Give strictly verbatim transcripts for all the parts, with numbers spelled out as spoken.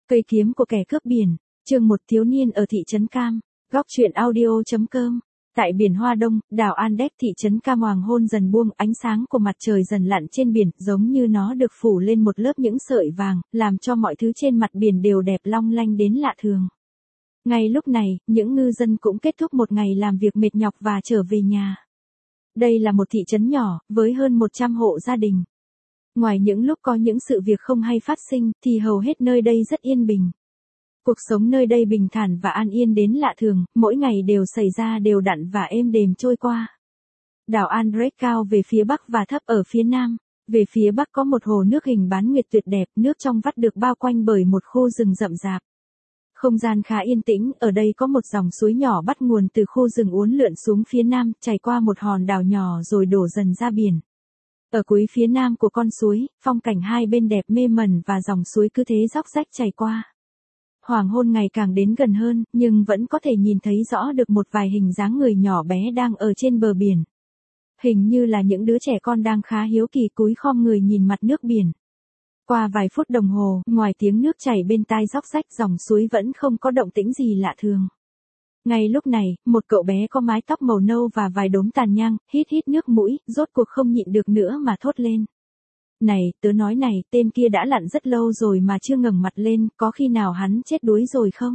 Cây kiếm của kẻ cướp biển, chương một thiếu niên ở thị trấn Cam, góc truyện audio.com. Tại biển Hoa Đông, đảo Andes thị trấn Cam hoàng hôn dần buông, ánh sáng của mặt trời dần lặn trên biển, giống như nó được phủ lên một lớp những sợi vàng, làm cho mọi thứ trên mặt biển đều đẹp long lanh đến lạ thường. Ngay lúc này, những ngư dân cũng kết thúc một ngày làm việc mệt nhọc và trở về nhà. Đây là một thị trấn nhỏ, với hơn một trăm hộ gia đình. Ngoài những lúc có những sự việc không hay phát sinh, thì hầu hết nơi đây rất yên bình. Cuộc sống nơi đây bình thản và an yên đến lạ thường, mỗi ngày đều xảy ra đều đặn và êm đềm trôi qua. Đảo Andes cao về phía bắc và thấp ở phía nam. Về phía bắc có một hồ nước hình bán nguyệt tuyệt đẹp, nước trong vắt được bao quanh bởi một khu rừng rậm rạp. Không gian khá yên tĩnh, ở đây có một dòng suối nhỏ bắt nguồn từ khu rừng uốn lượn xuống phía nam, chảy qua một hòn đảo nhỏ rồi đổ dần ra biển. Ở cuối phía nam của con suối, phong cảnh hai bên đẹp mê mẩn và dòng suối cứ thế róc rách chảy qua. Hoàng hôn ngày càng đến gần hơn, nhưng vẫn có thể nhìn thấy rõ được một vài hình dáng người nhỏ bé đang ở trên bờ biển. Hình như là những đứa trẻ con đang khá hiếu kỳ cúi khom người nhìn mặt nước biển. Qua vài phút đồng hồ, ngoài tiếng nước chảy bên tai róc rách, dòng suối vẫn không có động tĩnh gì lạ thường. Ngay lúc này, một cậu bé có mái tóc màu nâu và vài đốm tàn nhang, hít hít nước mũi, rốt cuộc không nhịn được nữa mà thốt lên. Này, tớ nói này, tên kia đã lặn rất lâu rồi mà chưa ngẩng mặt lên, có khi nào hắn chết đuối rồi không?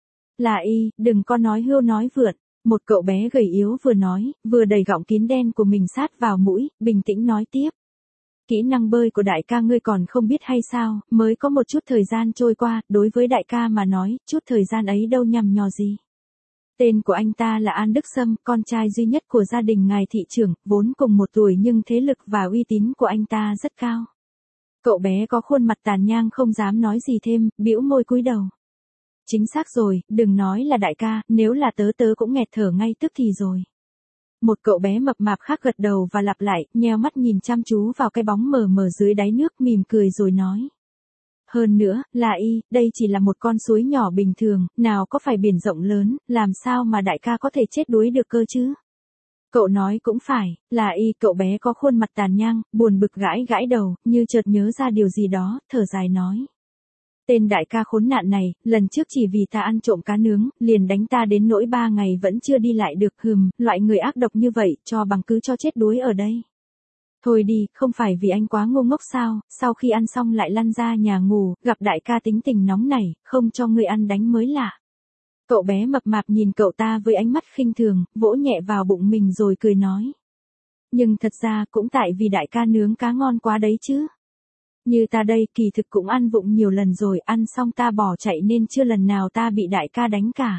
Là y, đừng có nói hưu nói vượn. Một cậu bé gầy yếu vừa nói, vừa đẩy gọng kín đen của mình sát vào mũi, bình tĩnh nói tiếp. Kỹ năng bơi của đại ca ngươi còn không biết hay sao, mới có một chút thời gian trôi qua, đối với đại ca mà nói, chút thời gian ấy đâu nhằm nhò gì. Tên của anh ta là An Đức Sâm, con trai duy nhất của gia đình ngài thị trưởng, vốn cùng một tuổi nhưng thế lực và uy tín của anh ta rất cao. Cậu bé có khuôn mặt tàn nhang không dám nói gì thêm, bĩu môi cúi đầu. Chính xác rồi, đừng nói là đại ca, nếu là tớ tớ cũng nghẹt thở ngay tức thì rồi. Một cậu bé mập mạp khác gật đầu và lặp lại, nheo mắt nhìn chăm chú vào cái bóng mờ mờ dưới đáy nước, mỉm cười rồi nói. Hơn nữa, là y, đây chỉ là một con suối nhỏ bình thường, nào có phải biển rộng lớn, làm sao mà đại ca có thể chết đuối được cơ chứ? Cậu nói cũng phải, là y, cậu bé có khuôn mặt tàn nhang, buồn bực gãi gãi đầu, như chợt nhớ ra điều gì đó, thở dài nói. Tên đại ca khốn nạn này, lần trước chỉ vì ta ăn trộm cá nướng, liền đánh ta đến nỗi ba ngày vẫn chưa đi lại được, hừm, loại người ác độc như vậy, cho bằng cứ cho chết đuối ở đây. Thôi đi, không phải vì anh quá ngu ngốc sao, sau khi ăn xong lại lăn ra nhà ngủ, gặp đại ca tính tình nóng nảy, không cho ngươi ăn đánh mới lạ. Cậu bé mập mạp nhìn cậu ta với ánh mắt khinh thường, vỗ nhẹ vào bụng mình rồi cười nói. Nhưng thật ra cũng tại vì đại ca nướng cá ngon quá đấy chứ. Như ta đây kỳ thực cũng ăn vụng nhiều lần rồi, ăn xong ta bỏ chạy nên chưa lần nào ta bị đại ca đánh cả.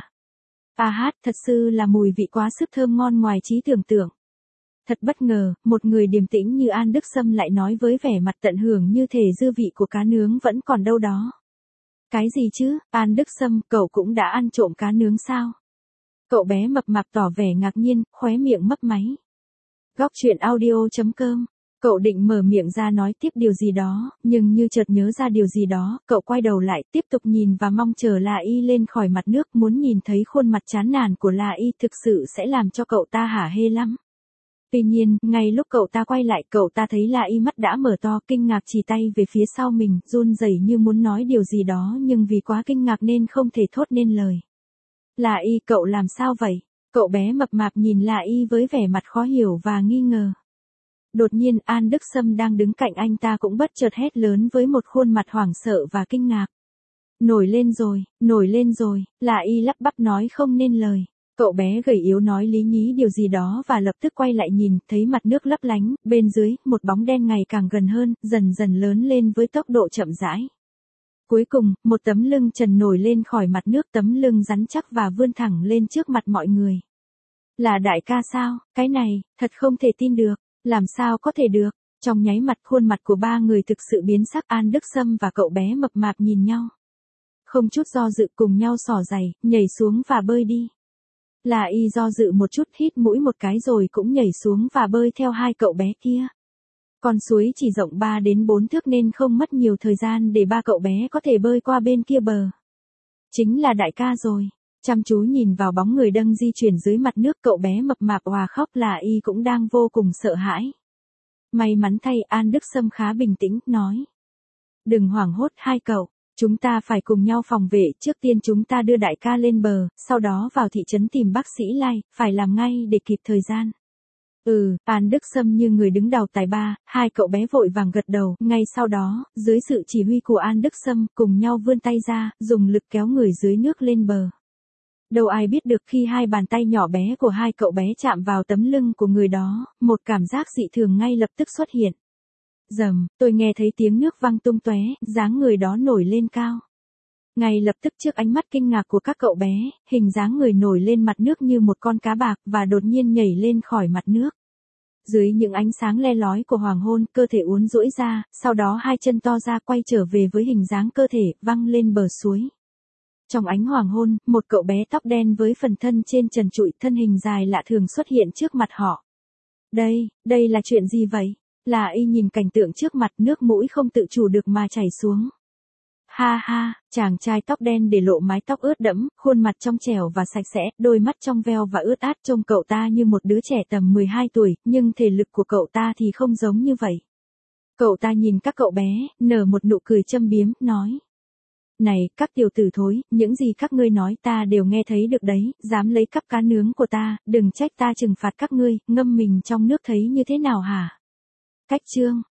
À hát, thật sự là mùi vị quá sức thơm ngon ngoài trí tưởng tượng. Thật bất ngờ, một người điềm tĩnh như An Đức Sâm lại nói với vẻ mặt tận hưởng như thể dư vị của cá nướng vẫn còn đâu đó. Cái gì chứ, An Đức Sâm, cậu cũng đã ăn trộm cá nướng sao? Cậu bé mập mạp tỏ vẻ ngạc nhiên, khóe miệng mấp máy. Góc truyện audio.com. Cậu định mở miệng ra nói tiếp điều gì đó, nhưng như chợt nhớ ra điều gì đó, cậu quay đầu lại, tiếp tục nhìn và mong chờ La Y lên khỏi mặt nước, muốn nhìn thấy khuôn mặt chán nản của La Y thực sự sẽ làm cho cậu ta hả hê lắm. Tuy nhiên, ngay lúc cậu ta quay lại, cậu ta thấy La Y mắt đã mở to, kinh ngạc chỉ tay về phía sau mình, run rẩy như muốn nói điều gì đó nhưng vì quá kinh ngạc nên không thể thốt nên lời. La Y, cậu làm sao vậy? Cậu bé mập mạp nhìn La Y với vẻ mặt khó hiểu và nghi ngờ. Đột nhiên, An Đức Sâm đang đứng cạnh anh ta cũng bất chợt hét lớn với một khuôn mặt hoảng sợ và kinh ngạc. Nổi lên rồi, nổi lên rồi, La Y lắp bắp nói không nên lời. Cậu bé gầy yếu nói lý nhí điều gì đó và lập tức quay lại nhìn, thấy mặt nước lấp lánh, bên dưới, một bóng đen ngày càng gần hơn, dần dần lớn lên với tốc độ chậm rãi. Cuối cùng, một tấm lưng trần nổi lên khỏi mặt nước, tấm lưng rắn chắc và vươn thẳng lên trước mặt mọi người. Là đại ca sao, cái này, thật không thể tin được. Làm sao có thể được, trong nháy mặt khuôn mặt của ba người thực sự biến sắc. An Đức Sâm và cậu bé mập mạp nhìn nhau. Không chút do dự cùng nhau xỏ giày, nhảy xuống và bơi đi. La Y do dự một chút, hít mũi một cái rồi cũng nhảy xuống và bơi theo hai cậu bé kia. Con suối chỉ rộng ba đến bốn thước nên không mất nhiều thời gian để ba cậu bé có thể bơi qua bên kia bờ. Chính là đại ca rồi. Chăm chú nhìn vào bóng người đang di chuyển dưới mặt nước, cậu bé mập mạp òa khóc. La Y cũng đang vô cùng sợ hãi. May mắn thay, An Đức Sâm khá bình tĩnh, nói. Đừng hoảng hốt hai cậu, Chúng ta phải cùng nhau phòng vệ, trước tiên chúng ta đưa đại ca lên bờ, sau đó vào thị trấn tìm bác sĩ Lai, phải làm ngay để kịp thời gian. Ừ, An Đức Sâm như người đứng đầu tài ba, hai cậu bé vội vàng gật đầu, ngay sau đó, dưới sự chỉ huy của An Đức Sâm, cùng nhau vươn tay ra, dùng lực kéo người dưới nước lên bờ. Đâu ai biết được khi hai bàn tay nhỏ bé của hai cậu bé chạm vào tấm lưng của người đó, một cảm giác dị thường ngay lập tức xuất hiện. Rầm, tôi nghe thấy tiếng nước văng tung tóe, dáng người đó nổi lên cao. Ngay lập tức trước ánh mắt kinh ngạc của các cậu bé, hình dáng người nổi lên mặt nước như một con cá bạc và đột nhiên nhảy lên khỏi mặt nước. Dưới những ánh sáng le lói của hoàng hôn, cơ thể uốn duỗi ra, sau đó hai chân to ra quay trở về với hình dáng cơ thể, văng lên bờ suối. Trong ánh hoàng hôn, một cậu bé tóc đen với phần thân trên trần trụi, thân hình dài lạ thường xuất hiện trước mặt họ. Đây, đây là chuyện gì vậy? Là y nhìn cảnh tượng trước mặt, nước mũi không tự chủ được mà chảy xuống. Ha ha, chàng trai tóc đen để lộ mái tóc ướt đẫm, khuôn mặt trong trẻo và sạch sẽ, đôi mắt trong veo và ướt át, trông cậu ta như một đứa trẻ tầm mười hai tuổi, nhưng thể lực của cậu ta thì không giống như vậy. Cậu ta nhìn các cậu bé, nở một nụ cười châm biếm, nói. Này, các tiểu tử thối, những gì các ngươi nói ta đều nghe thấy được đấy, dám lấy cắp cá nướng của ta, đừng trách ta trừng phạt các ngươi, ngâm mình trong nước thấy như thế nào hả? Cách chương